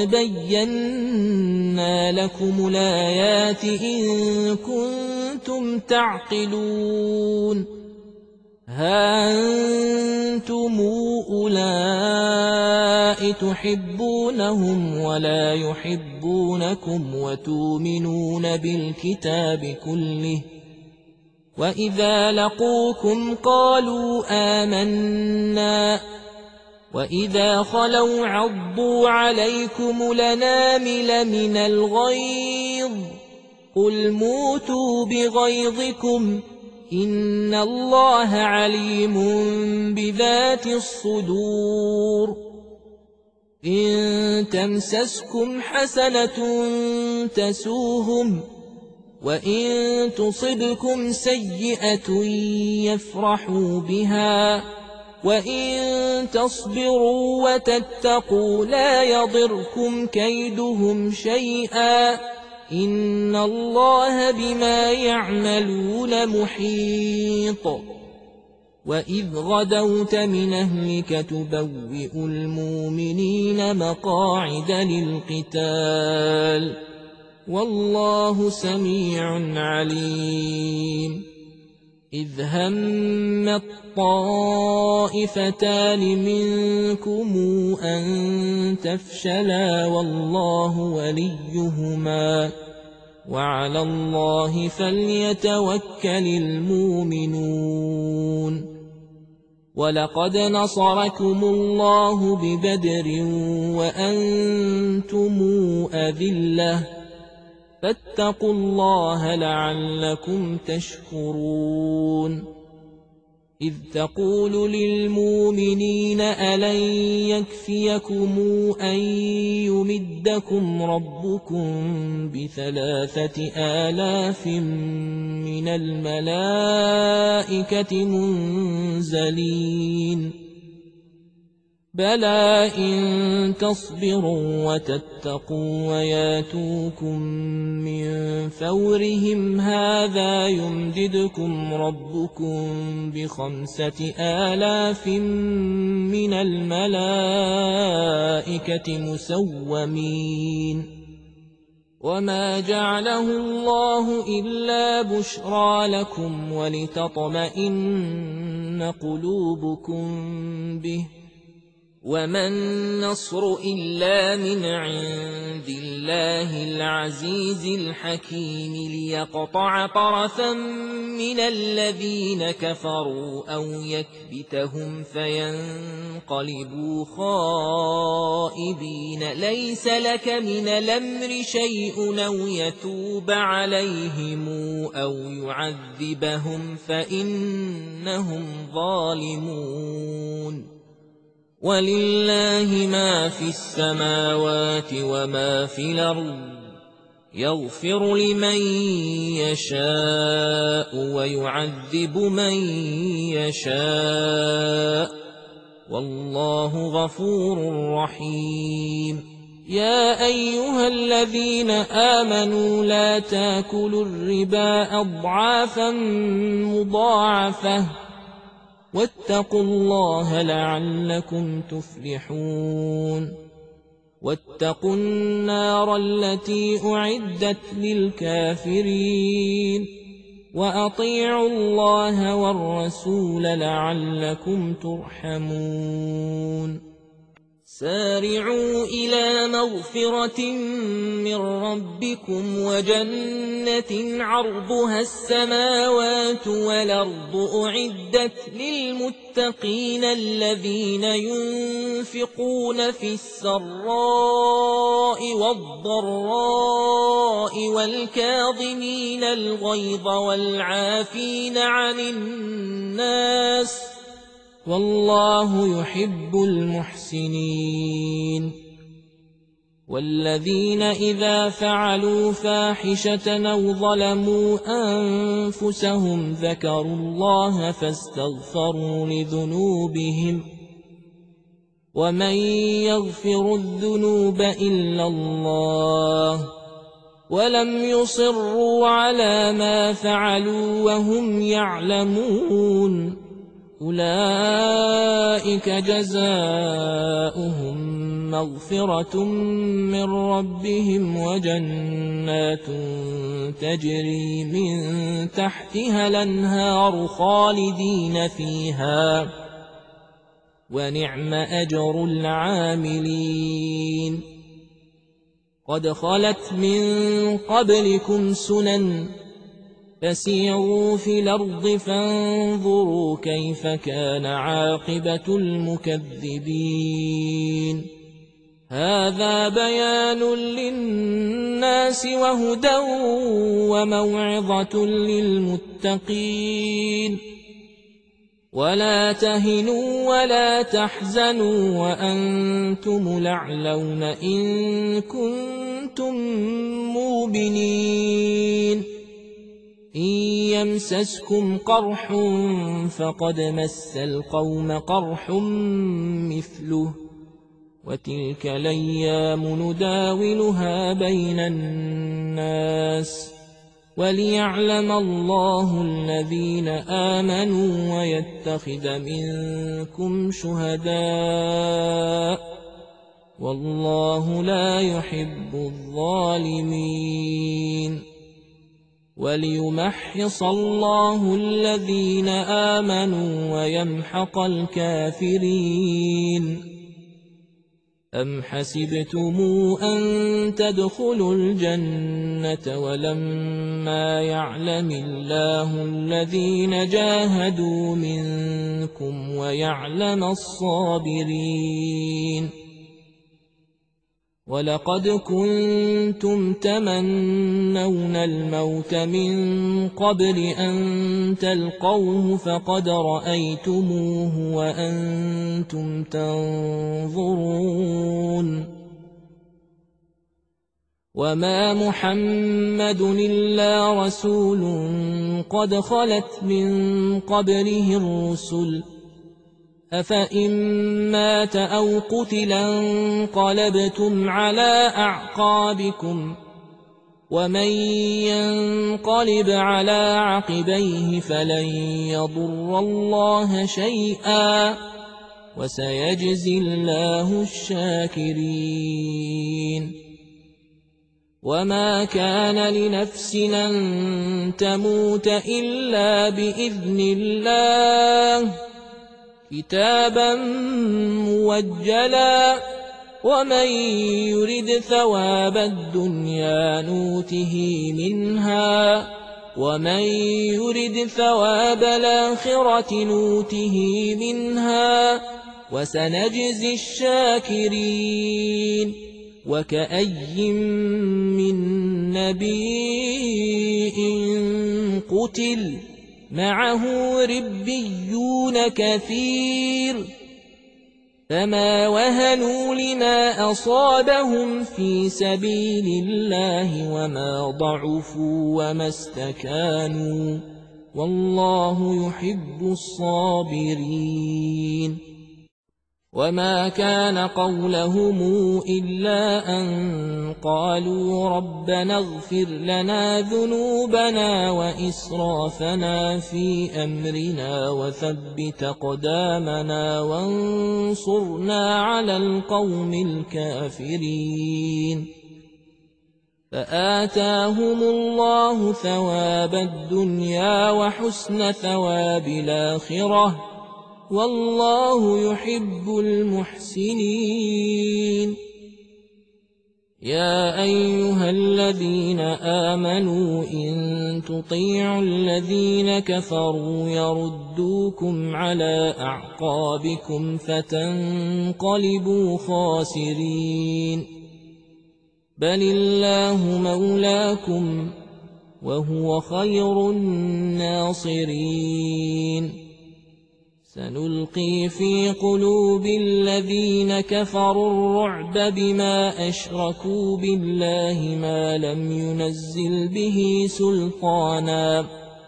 بينا لكم الآيات إن كنتم تعقلون ها أنتم أولئك تحبونهم ولا يحبونكم وتؤمنون بالكتاب كله وإذا لقوكم قالوا آمنا وإذا خلوا عضوا عليكم الأنامل من الغيظ قل موتوا بغيظكم إن الله عليم بذات الصدور إن تمسسكم حسنة تسوهم وإن تصبكم سيئة يفرحوا بها وإن تصبروا وتتقوا لا يضركم كيدهم شيئا إن الله بما يعملون محيط وإذ غدوت من أهلك تبوئ المؤمنين مقاعد للقتال والله سميع عليم إذ هم الطائفتان منكم أن تفشلا والله وليهما وعلى الله فليتوكل المؤمنون ولقد نصركم الله ببدر وأنتم أذلة فاتقوا الله لعلكم تشكرون إذ تقول للمؤمنين ألن يكفيكم أن يمدكم ربكم ب3,000 من الملائكة منزلين بلى إن تصبروا وتتقوا وياتوكم من فورهم هذا يمددكم ربكم ب5,000 من الملائكة مسومين وما جعله الله إلا بشرى لكم ولتطمئن قلوبكم به وما النصر إلا من عند الله العزيز الحكيم ليقطع طرفا من الذين كفروا أو يكبتهم فينقلبوا خائبين ليس لك من الأمر شيء أو يتوب عليهم أو يعذبهم فإنهم ظالمون ولله ما في السماوات وما في الأرض يغفر لمن يشاء ويعذب من يشاء والله غفور رحيم يا أيها الذين آمنوا لا تاكلوا الربا أضعافا مضاعفة واتقوا الله لعلكم تفلحون واتقوا النار التي أعدت للكافرين وأطيعوا الله والرسول لعلكم ترحمون سارعوا إلى مغفرة من ربكم وجنة عرضها السماوات والأرض أعدت للمتقين الذين ينفقون في السراء والضراء والكاظمين الغيظ والعافين عن الناس والله يحب المحسنين والذين إذا فعلوا فاحشة أو ظلموا أنفسهم ذكروا الله فاستغفروا لذنوبهم ومن يغفر الذنوب إلا الله ولم يصروا على ما فعلوا وهم يعلمون أولئك جزاؤهم مغفرة من ربهم وجنات تجري من تحتها الأنهار خالدين فيها ونعم أجر العاملين قد خلت من قبلكم سنن فسيروا في الأرض فانظروا كيف كان عاقبة المكذبين هذا بيان للناس وهدى وموعظة للمتقين ولا تهنوا ولا تحزنوا وأنتم الأعلون إن كنتم مؤمنين إن يمسسكم قرح فقد مس القوم قرح مثله وتلك الأيام نداولها بين الناس وليعلم الله الذين آمنوا ويتخذ منكم شهداء والله لا يحب الظالمين وليمحص الله الذين آمنوا ويمحق الكافرين أم حسبتم أن تدخلوا الجنة ولما يعلم الله الذين جاهدوا منكم ويعلم الصابرين ولقد كنتم تمنون الموت من قبل أن تلقوه فقد رأيتموه وأنتم تنظرون وما محمد إلا رسول قد خلت من قبله الرسل أفإن مات أو قتلا انقلبتم على أعقابكم ومن ينقلب على عقبيه فلن يضر الله شيئا وسيجزي الله الشاكرين وما كان لنفس أن تموت إلا بإذن الله كتابا موجلا ومن يرد ثواب الدنيا نوته منها ومن يرد ثواب الآخرة نوته منها وسنجزي الشاكرين وكأي من نبي قتل معه ربيون كثير فما وهنوا لما أصابهم في سبيل الله وما ضعفوا وما استكانوا والله يحب الصابرين وما كان قولهم إلا أن قالوا ربنا اغفر لنا ذنوبنا وإسرافنا في أمرنا وثبت أقدامنا وانصرنا على القوم الكافرين فآتاهم الله ثواب الدنيا وحسن ثواب الآخرة والله يحب المحسنين يا أيها الذين آمنوا إن تطيعوا الذين كفروا يردوكم على أعقابكم فتنقلبوا خاسرين بل الله مولاكم وهو خير الناصرين سنلقي في قلوب الذين كفروا الرعب بما أشركوا بالله ما لم ينزل به سلطانا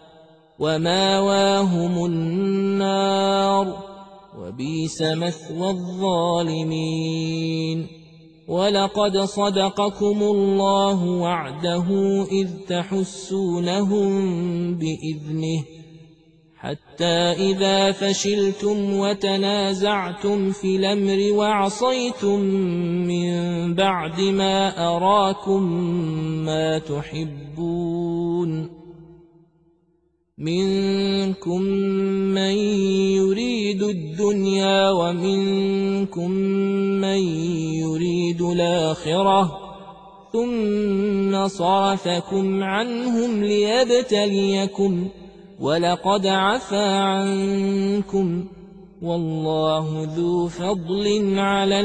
وماواهم النار وبئس مثوى الظالمين ولقد صدقكم الله وعده إذ تحسونهم بإذنه حتى إذا فشلتم وتنازعتم في الأمر وعصيتم من بعد ما أراكم ما تحبون منكم من يريد الدنيا ومنكم من يريد الآخرة ثم صرفكم عنهم ليبتليكم ولقد عفا عنكم والله ذو فضل على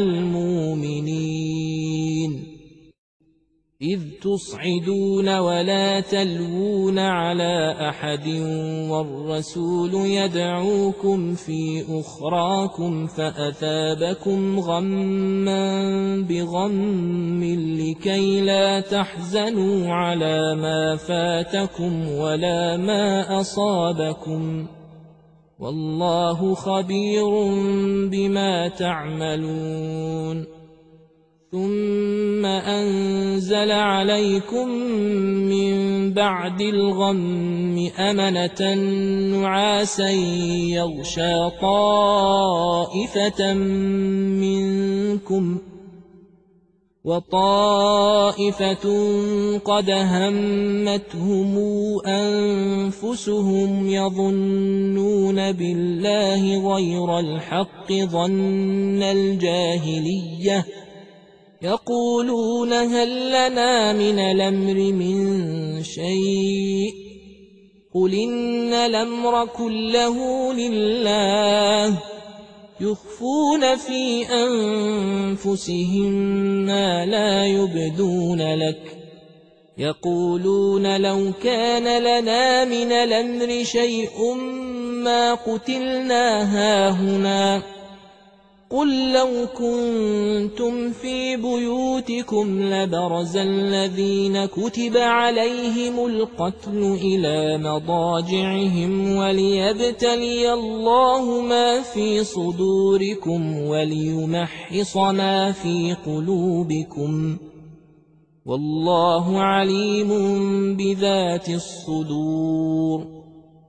المؤمنين إذ تصعدون ولا تلوون على أحد والرسول يدعوكم في أخراكم فأثابكم غما بغم لكي لا تحزنوا على ما فاتكم ولا ما أصابكم والله خبير بما تعملون ثم أنزل عليكم من بعد الغم أمنة نعاسا يغشى طائفة منكم وطائفة قد همتهم أنفسهم يظنون بالله غير الحق ظن الجاهلية يقولون هل لنا من الأمر من شيء قل إن الأمر كله لله يخفون في أنفسهم ما لا يبدون لك يقولون لو كان لنا من الأمر شيء ما قتلنا هاهنا قل لو كنتم في بيوتكم لبرز الذين كتب عليهم القتل إلى مضاجعهم وليبتلي الله ما في صدوركم وليمحص ما في قلوبكم والله عليم بذات الصدور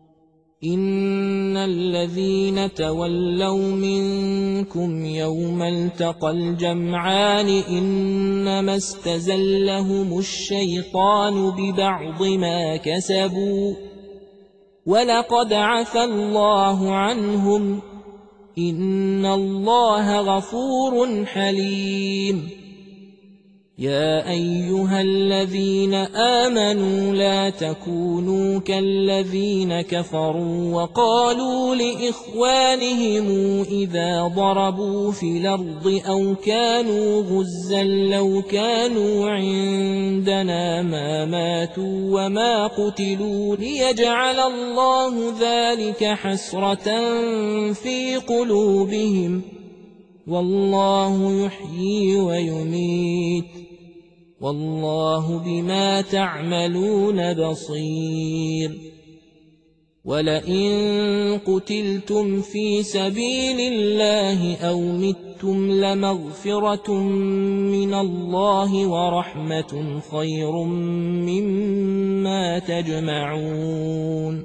إن الذين تولوا منكم يوم التقى الجمعان إنما استزلهم الشيطان ببعض ما كسبوا ولقد عفى الله عنهم إن الله غفور حليم يا أيها الذين آمنوا لا تكونوا كالذين كفروا وقالوا لإخوانهم إذا ضربوا في الأرض أو كانوا غزا لو كانوا عندنا ما ماتوا وما قتلوا ليجعل الله ذلك حسرة في قلوبهم والله يحيي ويميت والله بما تعملون بصير ولئن قتلتم في سبيل الله أو متم لمغفرة من الله ورحمة خير مما تجمعون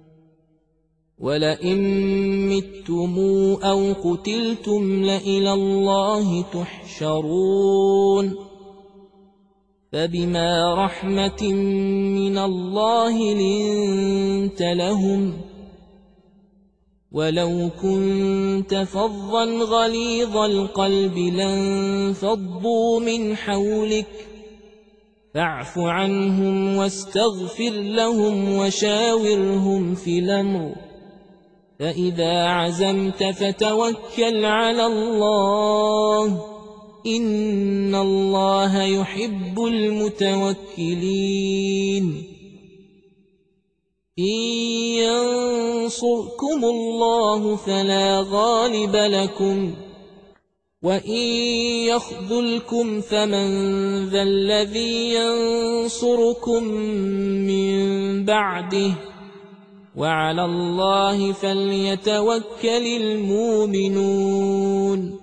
ولئن متم أو قتلتم لإلى الله تحشرون فبما رحمة من الله لنت لهم ولو كنت فظا غليظ القلب لانفضوا من حولك فاعف عنهم واستغفر لهم وشاورهم في الأمر فإذا عزمت فتوكل على الله إن الله يحب المتوكلين إن ينصركم الله فلا غالب لكم وإن يخذلكم فمن ذا الذي ينصركم من بعده وعلى الله فليتوكل المؤمنون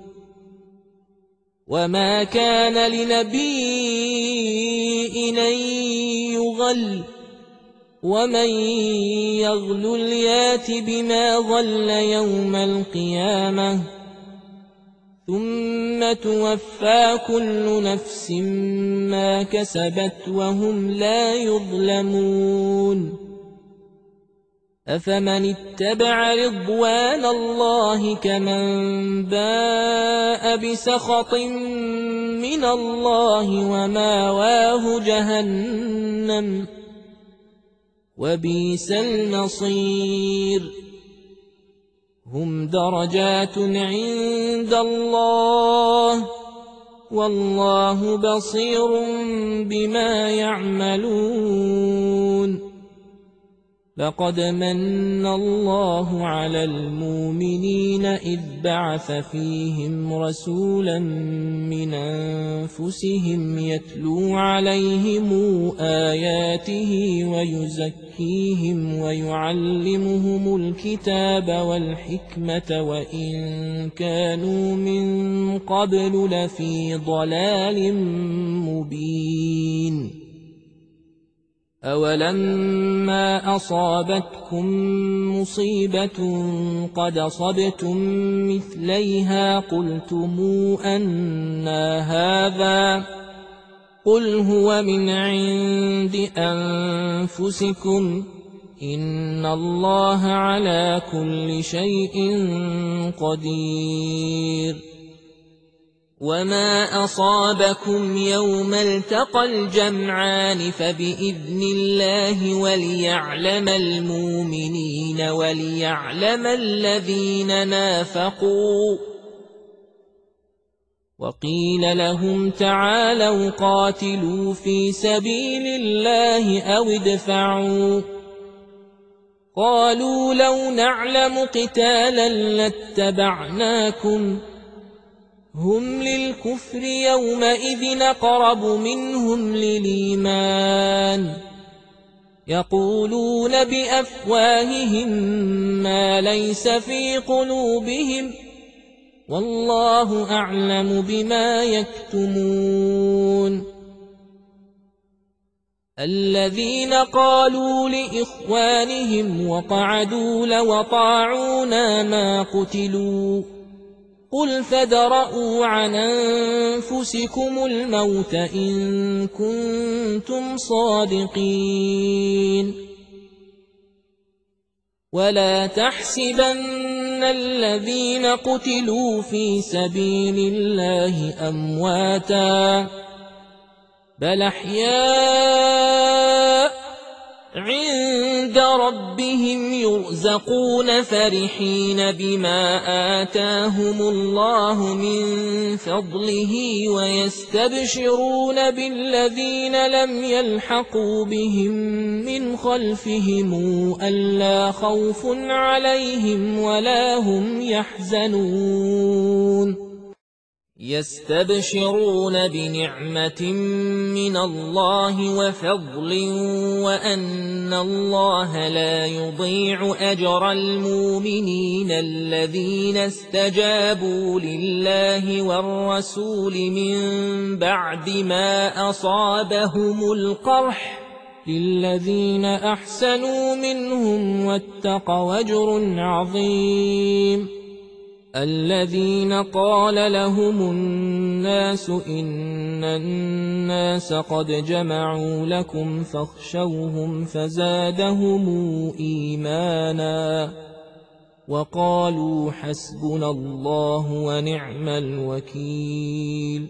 وما كان لنبي أن يغل ومن يغل يات بما غل يوم القيامة ثم توفى كل نفس ما كسبت وهم لا يظلمون أفمن اتبع رضوان الله كمن باء بسخط من الله وماواه جهنم وبئس المصير هم درجات عند الله والله بصير بما يعملون لقد من الله على المؤمنين إذ بعث فيهم رسولا من أنفسهم يتلو عليهم آياته ويزكيهم ويعلمهم الكتاب والحكمة وإن كانوا من قبل لفي ضلال مبين أولما أصابتكم مصيبة قد أصبتم مثليها قلتم أنى هذا قل هو من عند أنفسكم إن الله على كل شيء قدير وما أصابكم يوم التقى الجمعان فبإذن الله وليعلم المؤمنين وليعلم الذين نافقوا. وقيل لهم تعالوا قاتلوا في سبيل الله أو ادفعوا. قالوا لو نعلم قتالا لاتبعناكم هم للكفر يومئذ أقرب منهم للإيمان يقولون بأفواههم ما ليس في قلوبهم والله أعلم بما يكتمون. الذين قالوا لإخوانهم وقعدوا لو أطاعونا ما قتلوا قل فادرءوا عن أنفسكم الموت إن كنتم صادقين. ولا تحسبن الذين قتلوا في سبيل الله أمواتا بل أحياء عند ربهم يرزقون فرحين بما آتاهم الله من فضله ويستبشرون بالذين لم يلحقوا بهم من خلفهم ألا خوف عليهم ولا هم يحزنون. يستبشرون بنعمة من الله وفضل وأن الله لا يضيع أجر المؤمنين الذين استجابوا لله والرسول من بعد ما أصابهم القرح للذين أحسنوا منهم واتقوا أجر عظيم. الذين قال لهم الناس إن الناس قد جمعوا لكم فاخشوهم فزادهم إيمانا وقالوا حسبنا الله ونعم الوكيل.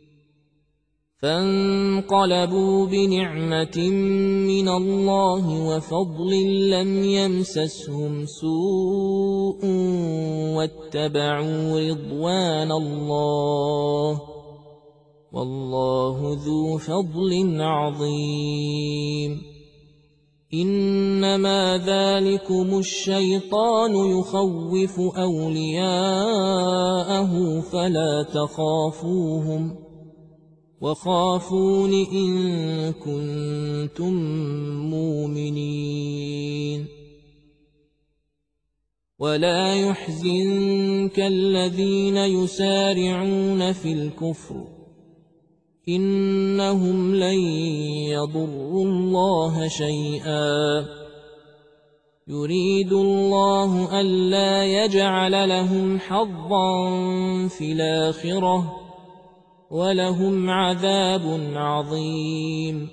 فانقلبوا بنعمة من الله وفضل لم يمسسهم سوء واتبعوا رضوان الله والله ذو فضل عظيم. إنما ذلكم الشيطان يخوف أولياءه فلا تخافوهم وخافون إن كنتم مؤمنين. ولا يحزنك الذين يسارعون في الكفر إنهم لن يضروا الله شيئا يريد الله ألا يجعل لهم حظا في الآخرة ولهم عذاب عظيم.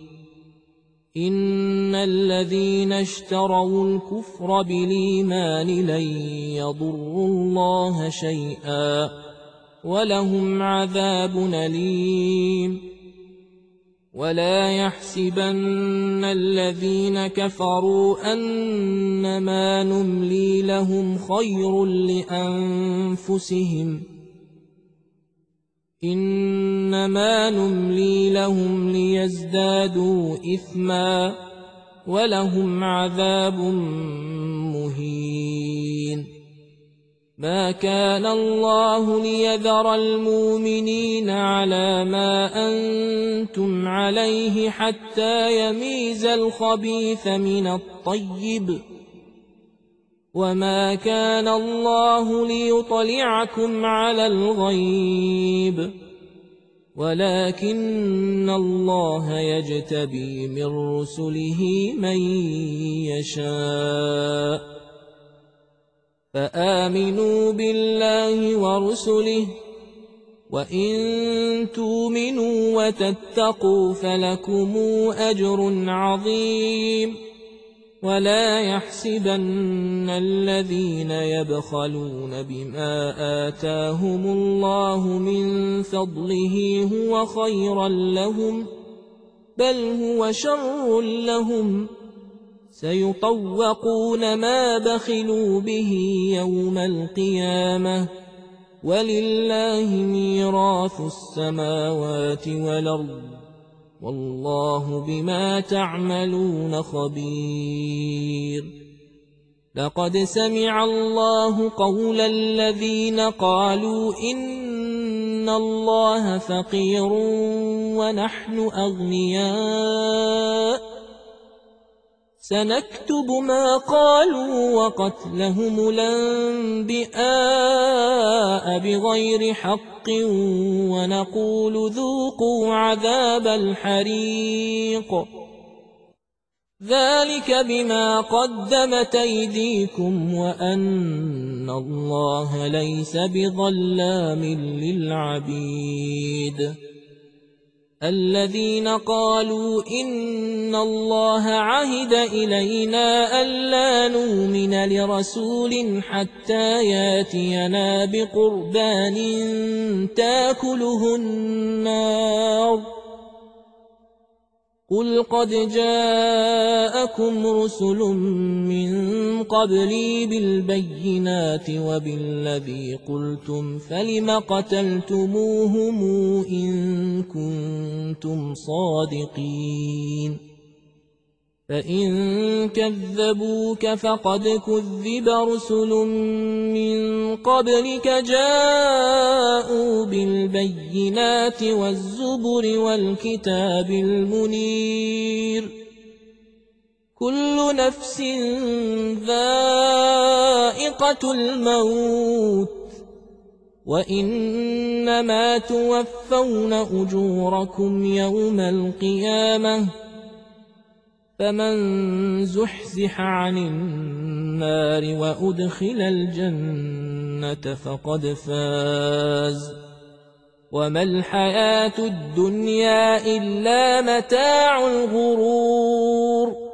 إن الذين اشتروا الكفر بالإيمان لن يضروا الله شيئا ولهم عذاب أليم. ولا يحسبن الذين كفروا أنما نملي لهم خير لأنفسهم إنما نملي لهم ليزدادوا إثما ولهم عذاب مهين. ما كان الله ليذر المؤمنين على ما أنتم عليه حتى يميز الخبيث من الطيب وما كان الله ليطلعكم على الغيب ولكن الله يجتبي من رسله من يشاء. فآمنوا بالله ورسله وإن تؤمنوا وتتقوا فلكم أجر عظيم. ولا يحسبن الذين يبخلون بما آتاهم الله من فضله هو خيرا لهم، بل هو شر لهم، سيطوقون ما بخلوا به يوم القيامة، ولله ميراث السماوات والأرض، والله بما تعملون خبير. لقد سمع الله قول الذين قالوا إن الله فقير ونحن أغنياء، سنكتب ما قالوا وقتلهم الأنبياء بغير حق، ونقول ذوقوا عذاب الحريق، ذلك بما قدمت أيديكم وأن الله ليس بظلام للعبيد. الذين قالوا إن الله عهد إلينا ألا نؤمن لرسول حتى ياتينا بقربان تاكله النار، قل قد جاءكم رسل من قبلي بالبينات وبالذي قلتم فلم قتلتموهم إن كنتم صادقين، فإن كذبوك فقد كذب رسل من قبلك جاءوا بالبينات والزبر والكتاب المنير، كل نفس ذائقة الموت، وإنما توفون أجوركم يوم القيامة، فمن زحزح عن النار وأدخل الجنة فقد فاز، وما الحياة الدنيا إلا متاع الغرور.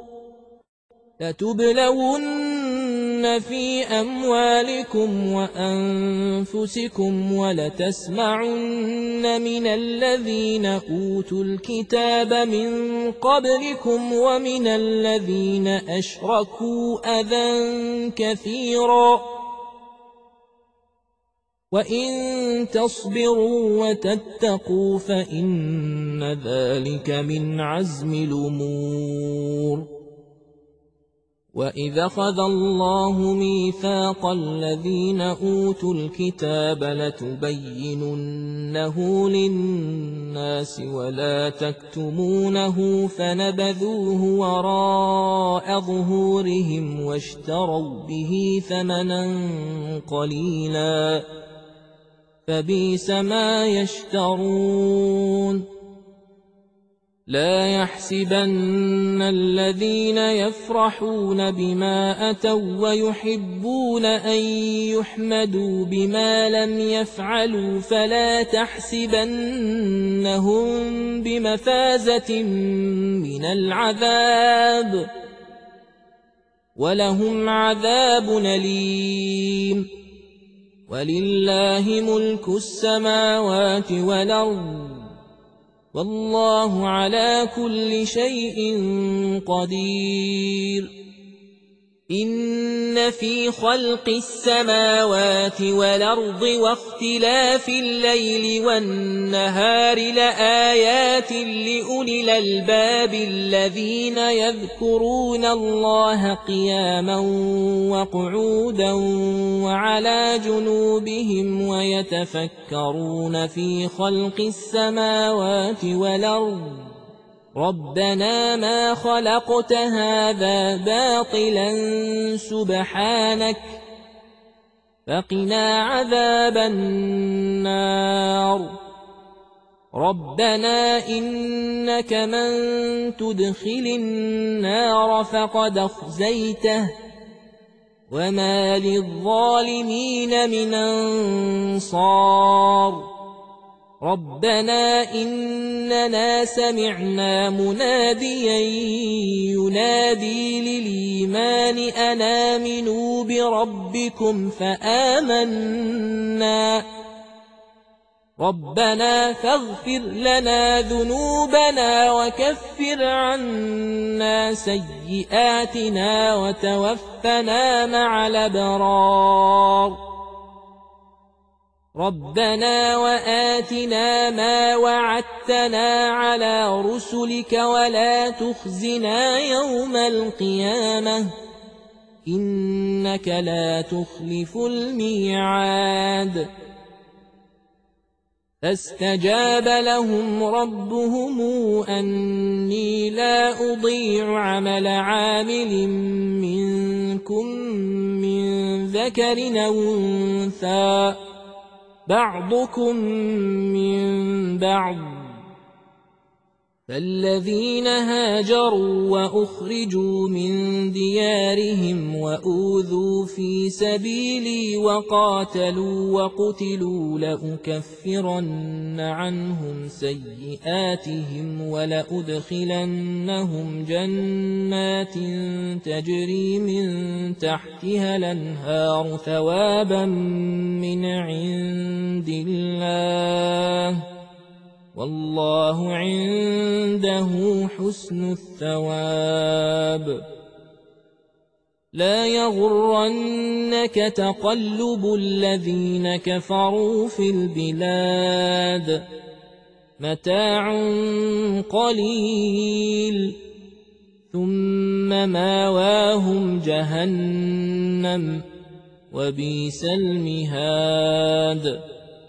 لتبلون في أموالكم وأنفسكم ولتسمعن من الذين أوتوا الكتاب من قبلكم ومن الذين أشركوا أذى كثيرا، وإن تصبروا وتتقوا فإن ذلك من عزم الأمور. وإذا أخذ الله ميثاق الذين أوتوا الكتاب لتبيننه للناس ولا تكتمونه فنبذوه وراء ظهورهم واشتروا به ثمنا قليلا، فبئس ما يشترون. لا يحسبن الذين يفرحون بما أتوا ويحبون أن يحمدوا بما لم يفعلوا فلا تحسبنهم بمفازة من العذاب، ولهم عذاب أليم. ولله ملك السماوات والأرض، والله على كل شيء قدير. إن في خلق السماوات والأرض واختلاف الليل والنهار لآيات لأولي الألباب الذين يذكرون الله قياما وقعودا وعلى جنوبهم ويتفكرون في خلق السماوات والأرض ربنا ما خلقت هذا باطلا سبحانك فقنا عذاب النار. ربنا إنك من تدخل النار فقد أخزيته وما للظالمين من أنصار. ربنا إننا سمعنا مناديا ينادي للإيمان أن آمنوا بربكم فآمنا ربنا فاغفر لنا ذنوبنا وكفر عنا سيئاتنا وتوفنا مع الأبرار ربنا وآتنا ما وعدتنا على رسلك ولا تخزنا يوم القيامة إنك لا تخلف الميعاد فاستجاب لهم ربهم أني لا أضيع عمل عامل منكم من ذكر أو أنثى بعضكم من بعض فالذين هاجروا وأخرجوا من ديارهم وأوذوا في سبيلي وقاتلوا وقتلوا لأكفرن عنهم سيئاتهم ولأدخلنهم جنات تجري من تحتها الأنهار ثوابا من عند الله والله عنده حسن الثواب لا يغرنك تقلب الذين كفروا في البلاد متاع قليل ثم ماواهم جهنم وبئس المهاد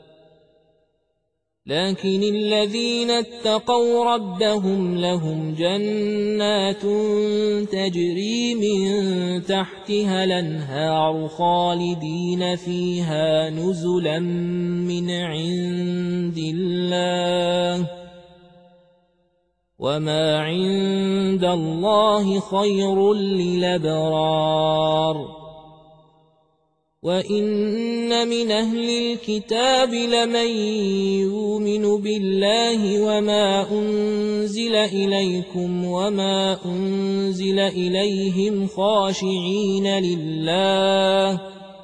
لكن الذين اتقوا ربهم لهم جنات تجري من تحتها الأنهار خالدين فيها نزلا من عند الله وما عند الله خير للأبرار وإن من أهل الكتاب لمن يؤمن بالله وما أنزل إليكم وما أنزل إليهم خاشعين لله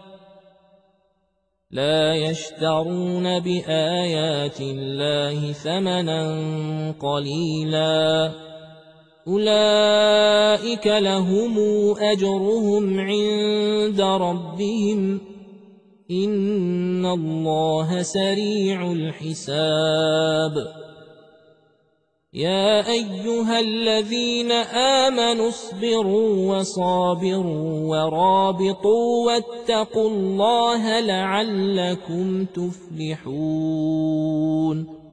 لا يشترون بآيات الله ثمنا قليلا أولئك لهم أجرهم عند ربهم إن الله سريع الحساب يا أيها الذين آمنوا اصبروا وصابروا ورابطوا واتقوا الله لعلكم تفلحون